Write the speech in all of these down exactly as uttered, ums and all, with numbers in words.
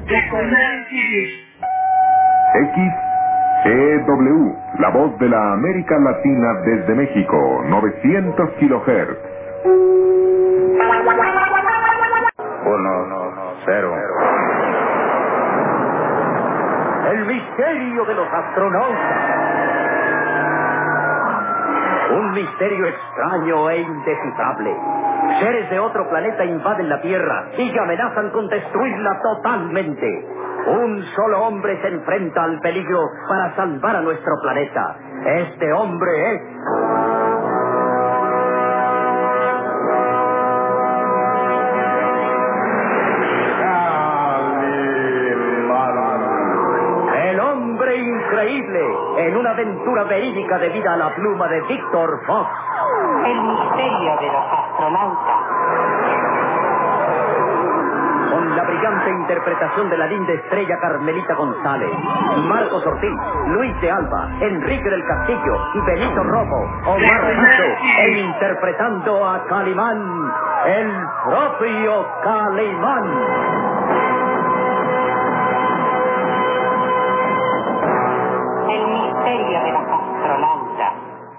X E W, la voz de la América Latina desde México, novecientos kilohertz. Uno, cero. El misterio de los astronautas. Un misterio extraño e indescifrable. Seres de otro planeta invaden la Tierra y amenazan con destruirla totalmente. Un solo hombre se enfrenta al peligro para salvar a nuestro planeta. Este hombre es... El hombre increíble, en una aventura verídica debida a la pluma de Víctor Fox. El misterio de los astronautas. Con la brillante interpretación de la linda estrella Carmelita González, Marcos Ortiz, Luis de Alba, Enrique del Castillo, Benito Rojo, Omar Paso, e interpretando a Calimán, el propio Calimán. El misterio de los astronautas.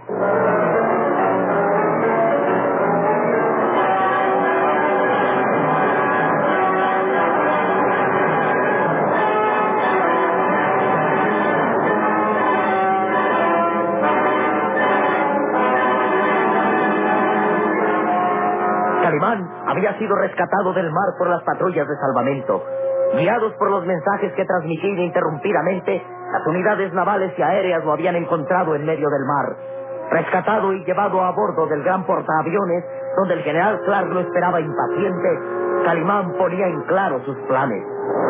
Calimán había sido rescatado del mar por las patrullas de salvamento. Guiados por los mensajes que transmitía ininterrumpidamente, las unidades navales y aéreas lo habían encontrado en medio del mar. Rescatado y llevado a bordo del gran portaaviones, donde el general Clark lo esperaba impaciente, Calimán ponía en claro sus planes.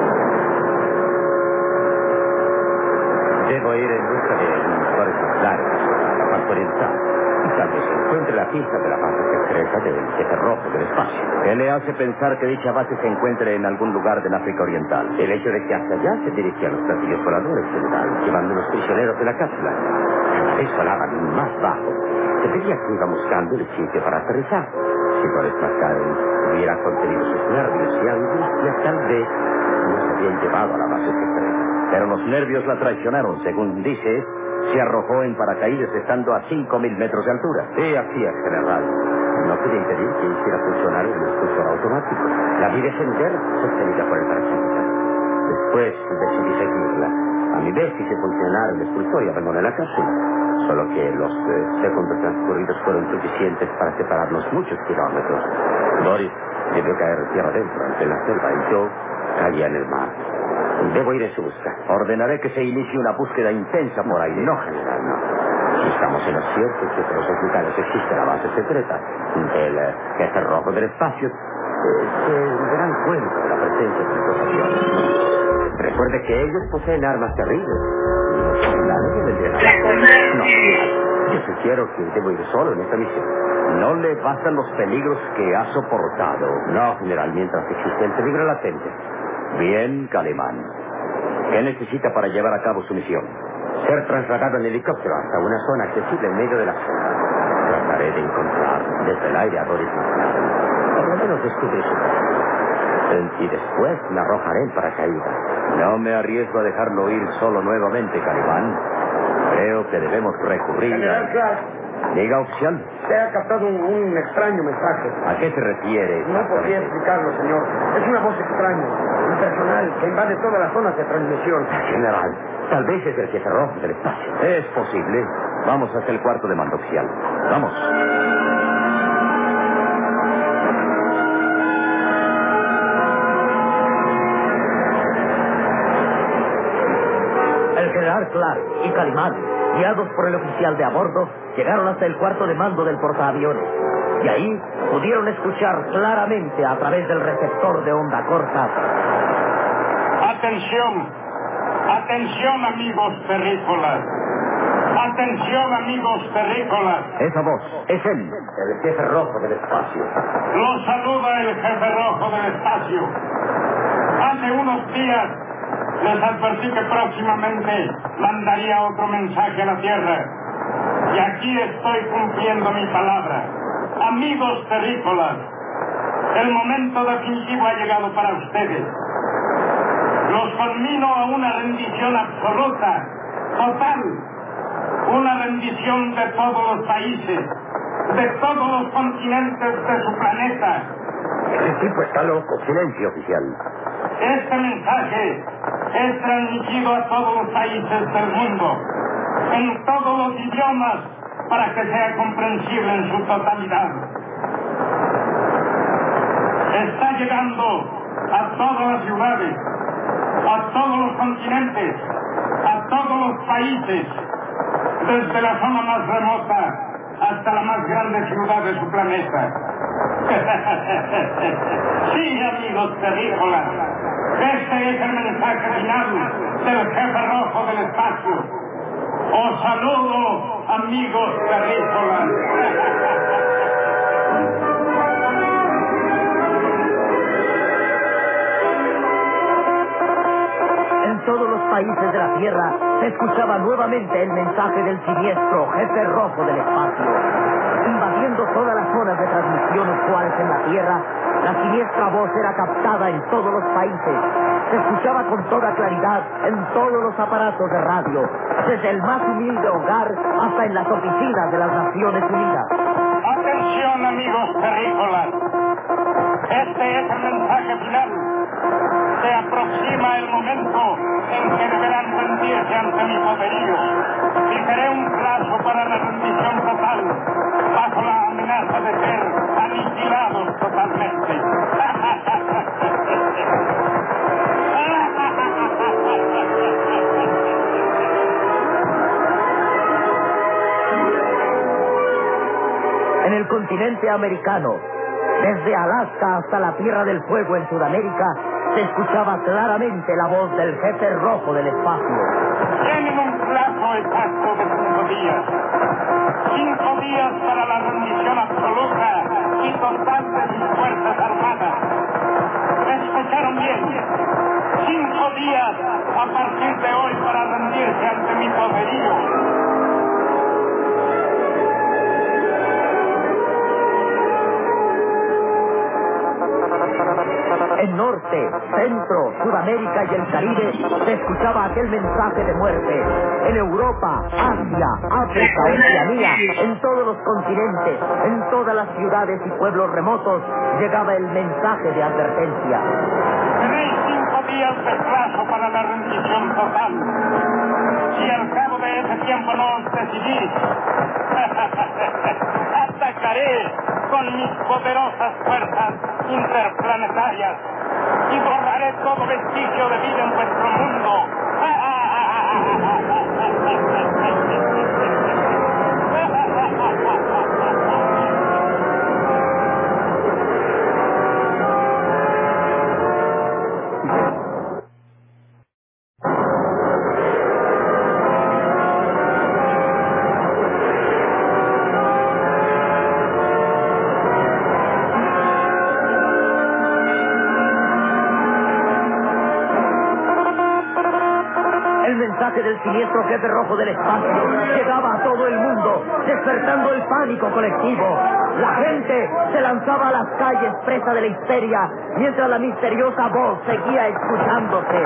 Debo ir en busca de mejores ejemplares a la parte oriental. Y tal vez encuentre la pista de la base secreta del jefe rojo del espacio. ¿Qué le hace pensar que dicha base se encuentre en algún lugar del África Oriental? El hecho de que hasta allá se dirigían los platillos voladores, general, llevando los prisioneros de la cápsula. Cada vez sonaban más bajo. Se veía que iba buscando el sitio para aterrizar. Si Boris McCarran hubiera contenido sus nervios y angustias, tal vez no se habían llevado a la base secreta. Pero los nervios la traicionaron, según dice. Se arrojó en paracaídas estando a cinco mil metros de altura. Sí, así es, general. No pude impedir que hiciera funcionar el expulsor automático. La vi descender sostenida por el paracaídas. Después decidí seguirla. A mi vez hice funcionar el expulsor y abandoné la cápsula. Solo que los eh, segundos transcurridos fueron suficientes para separarnos muchos kilómetros. Boris debió caer tierra adentro ante la selva y yo caía en el mar. Debo ir en su busca. Ordenaré que se inicie una búsqueda intensa por aire. No, general, no. Si estamos en lo cierto que entre los lugares existe la base secreta del uh, jefe rojo del espacio, eh, se darán cuenta de la presencia de estos aviones. Recuerde que ellos poseen armas terribles. Y los generales deben de... No, general. Yo sugiero que debo ir solo en esta misión. No le bastan los peligros que ha soportado. No, general, mientras existe el peligro latente. Bien, Calimán. ¿Qué necesita para llevar a cabo su misión? Ser trasladado en helicóptero hasta una zona accesible en medio de la selva. Trataré de encontrar desde el aire a Boris McCarran. Por lo menos descubrir su pasión. Y después me arrojaré en paracaídas. No me arriesgo a dejarlo ir solo nuevamente, Calimán. Creo que debemos recurrir General a... Clark. Diga, oficial. Se ha captado un, un extraño mensaje. ¿A qué se refiere? No podría explicarlo, señor. Es una voz extraña, impersonal, que invade todas las zonas de transmisión. General, tal vez es el jefe rojo del espacio. Es posible. Vamos hacia el cuarto de mando oficial. Vamos. El general Clark y Calimán, guiados por el oficial de a bordo, llegaron hasta el cuarto de mando del portaaviones. Y ahí pudieron escuchar claramente a través del receptor de onda corta. Atención, atención amigos terrícolas. Atención amigos terrícolas. Esa voz, es él, el jefe rojo del espacio. Los saluda el jefe rojo del espacio. Hace unos días les advertí que próximamente mandaría otro mensaje a la Tierra. Y aquí estoy cumpliendo mi palabra. Amigos terrícolas, el momento definitivo ha llegado para ustedes. Los conmino a una rendición absoluta, total, una rendición de todos los países, de todos los continentes de su planeta. Ese tipo está loco. Silencio, oficial. Este mensaje es transmitido a todos los países del mundo, en todos los idiomas, para que sea comprensible en su totalidad. Está llegando a todas las ciudades, a todos los continentes, a todos los países, desde la zona más remota hasta la más grande ciudad de su planeta. Sí, amigos terrícolas, este es el mensaje final del jefe rojo del espacio. Os saludo, amigos terrícolas. En todos los países de la Tierra se escuchaba nuevamente el mensaje del siniestro jefe rojo del espacio. Invadiendo todas las zonas de transmisión usuales en la Tierra, la siniestra voz era captada en todos los países. Se escuchaba con toda claridad en todos los aparatos de radio, desde el más humilde hogar hasta en las oficinas de las Naciones Unidas. Atención, amigos terrícolas. Este es el mensaje final. Se aproxima el momento en que deberán rendirse ante mi poderío. Fijaré un plazo para la rendición total, bajo la amenaza de ser aniquilados totalmente. En el continente americano, desde Alaska hasta la Tierra del Fuego en Sudamérica, se escuchaba claramente la voz del jefe rojo del espacio. Tienen un plazo exacto de cinco días. Cinco días para la rendición absoluta y total de mis fuerzas armadas. ¿Escucharon bien? Cinco días a partir de hoy para rendirse ante mi poderío. En Norte, Centro, Sudamérica y el Caribe se escuchaba aquel mensaje de muerte. En Europa, Asia, África, Oceanía, en todos los continentes, en todas las ciudades y pueblos remotos, llegaba el mensaje de advertencia. Tenéis cinco días de plazo para la rendición total. Si al cabo de ese tiempo no os decidís, atacaré con mis poderosas fuerzas interplanetarias y borraré todo vestigio de vida en vuestro mundo. El mensaje del siniestro jefe rojo del espacio llegaba a todo el mundo, despertando el pánico colectivo. La gente se lanzaba a las calles presa de la histeria, mientras la misteriosa voz seguía escuchándose.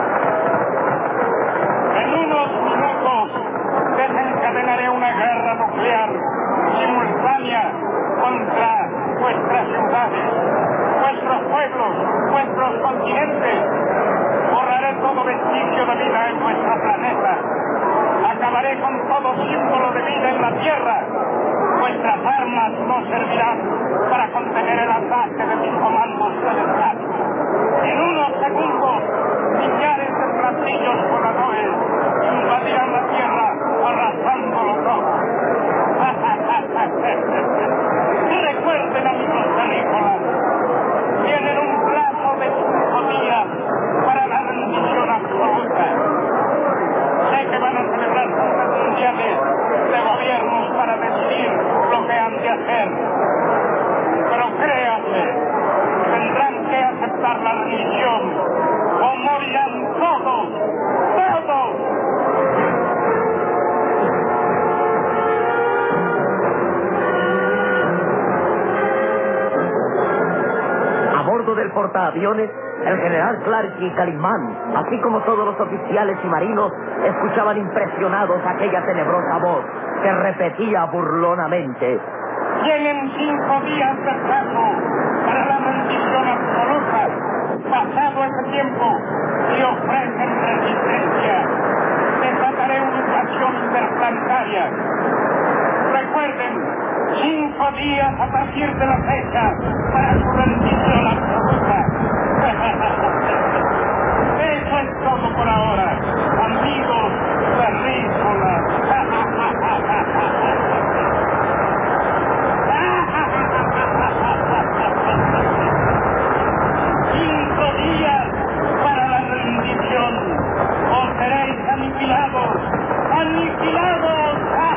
En unos minutos desencadenaré una guerra nuclear simultánea contra vuestras ciudades, vuestros pueblos, vuestros continentes. Borraré todo vestigio de vida en vuestro planeta. Acabaré con todo símbolo de vida en la Tierra. Vuestras armas no servirán para contener el ataque de mis comandos celestiales. En unos segundos, millares de platillos voladores invadirán la Tierra, arrasándolo todo. Recuerden, amigos terrícolas, tienen un plazo de cinco días para la rendición absoluta. Sé que van a celebrar juntas mundiales de gobiernos para decidir lo que han de hacer. Pero créanme, tendrán que aceptar la rendición o morirán todos, todos. bordo del portaaviones, el general Clark y Calimán, así como todos los oficiales y marinos, escuchaban impresionados aquella tenebrosa voz que repetía burlonamente: Tienen cinco días de plazo para la rendición absoluta. Pasado ese tiempo, si ofrecen resistencia, desataré una invasión interplanetaria. Recuerden, cinco días a partir de la fecha para su rendición absoluta. Eso es todo por ahora, amigos terrícolas. Cinco días para la rendición, o seréis aniquilados, aniquilados.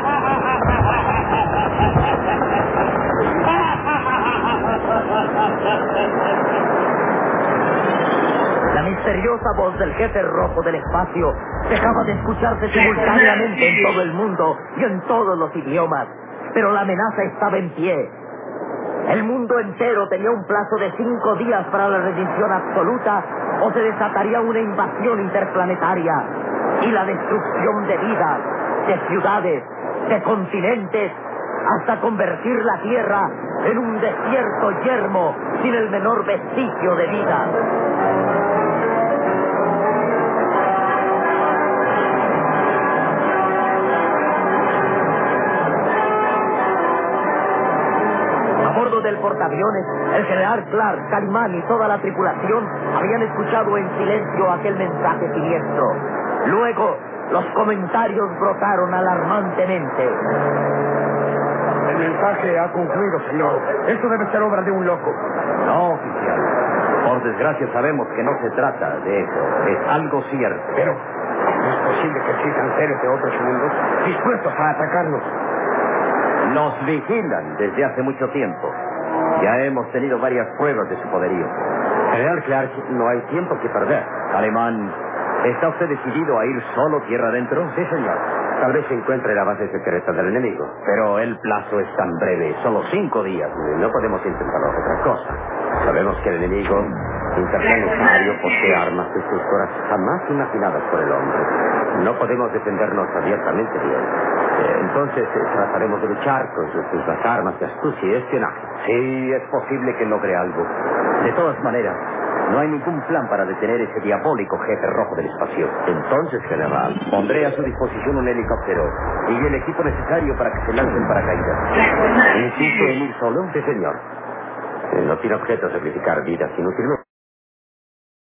La misteriosa voz del jefe rojo del espacio dejaba de escucharse simultáneamente en todo el mundo y en todos los idiomas, pero la amenaza estaba en pie. El mundo entero tenía un plazo de cinco días para la rendición absoluta o se desataría una invasión interplanetaria y la destrucción de vidas, de ciudades, de continentes, hasta convertir la Tierra en un desierto yermo sin el menor vestigio de vida. Del portaaviones, el general Clark, Calimán y toda la tripulación habían escuchado en silencio aquel mensaje siniestro. Luego, los comentarios brotaron alarmantemente. El mensaje ha concluido, señor. Esto debe ser obra de un loco. No, oficial. Por desgracia sabemos que no se trata de eso. Es algo cierto. Pero, ¿no es posible que existan seres de otros mundos dispuestos a atacarnos? Nos vigilan desde hace mucho tiempo. Ya hemos tenido varias pruebas de su poderío. General Clark, no hay tiempo que perder. Alemán, ¿está usted decidido a ir solo tierra adentro? Sí, señor. Tal vez se encuentre la base secreta del enemigo. Pero el plazo es tan breve, solo cinco días. No podemos intentar otra cosa. Sabemos que el enemigo interplanetario posee armas destructoras jamás imaginadas por el hombre. No podemos defendernos abiertamente de él. Eh, Entonces eh, trataremos de luchar con sus mismas armas de astucia y espionaje. Sí, es posible que logre algo. De todas maneras, no hay ningún plan para detener ese diabólico jefe rojo del espacio. Entonces, general, pondré a su disposición un helicóptero y el equipo necesario para que se lancen paracaídas. ¿Insiste en ir solo? Sí, señor. Eh, No tiene objeto sacrificar vidas inútilmente.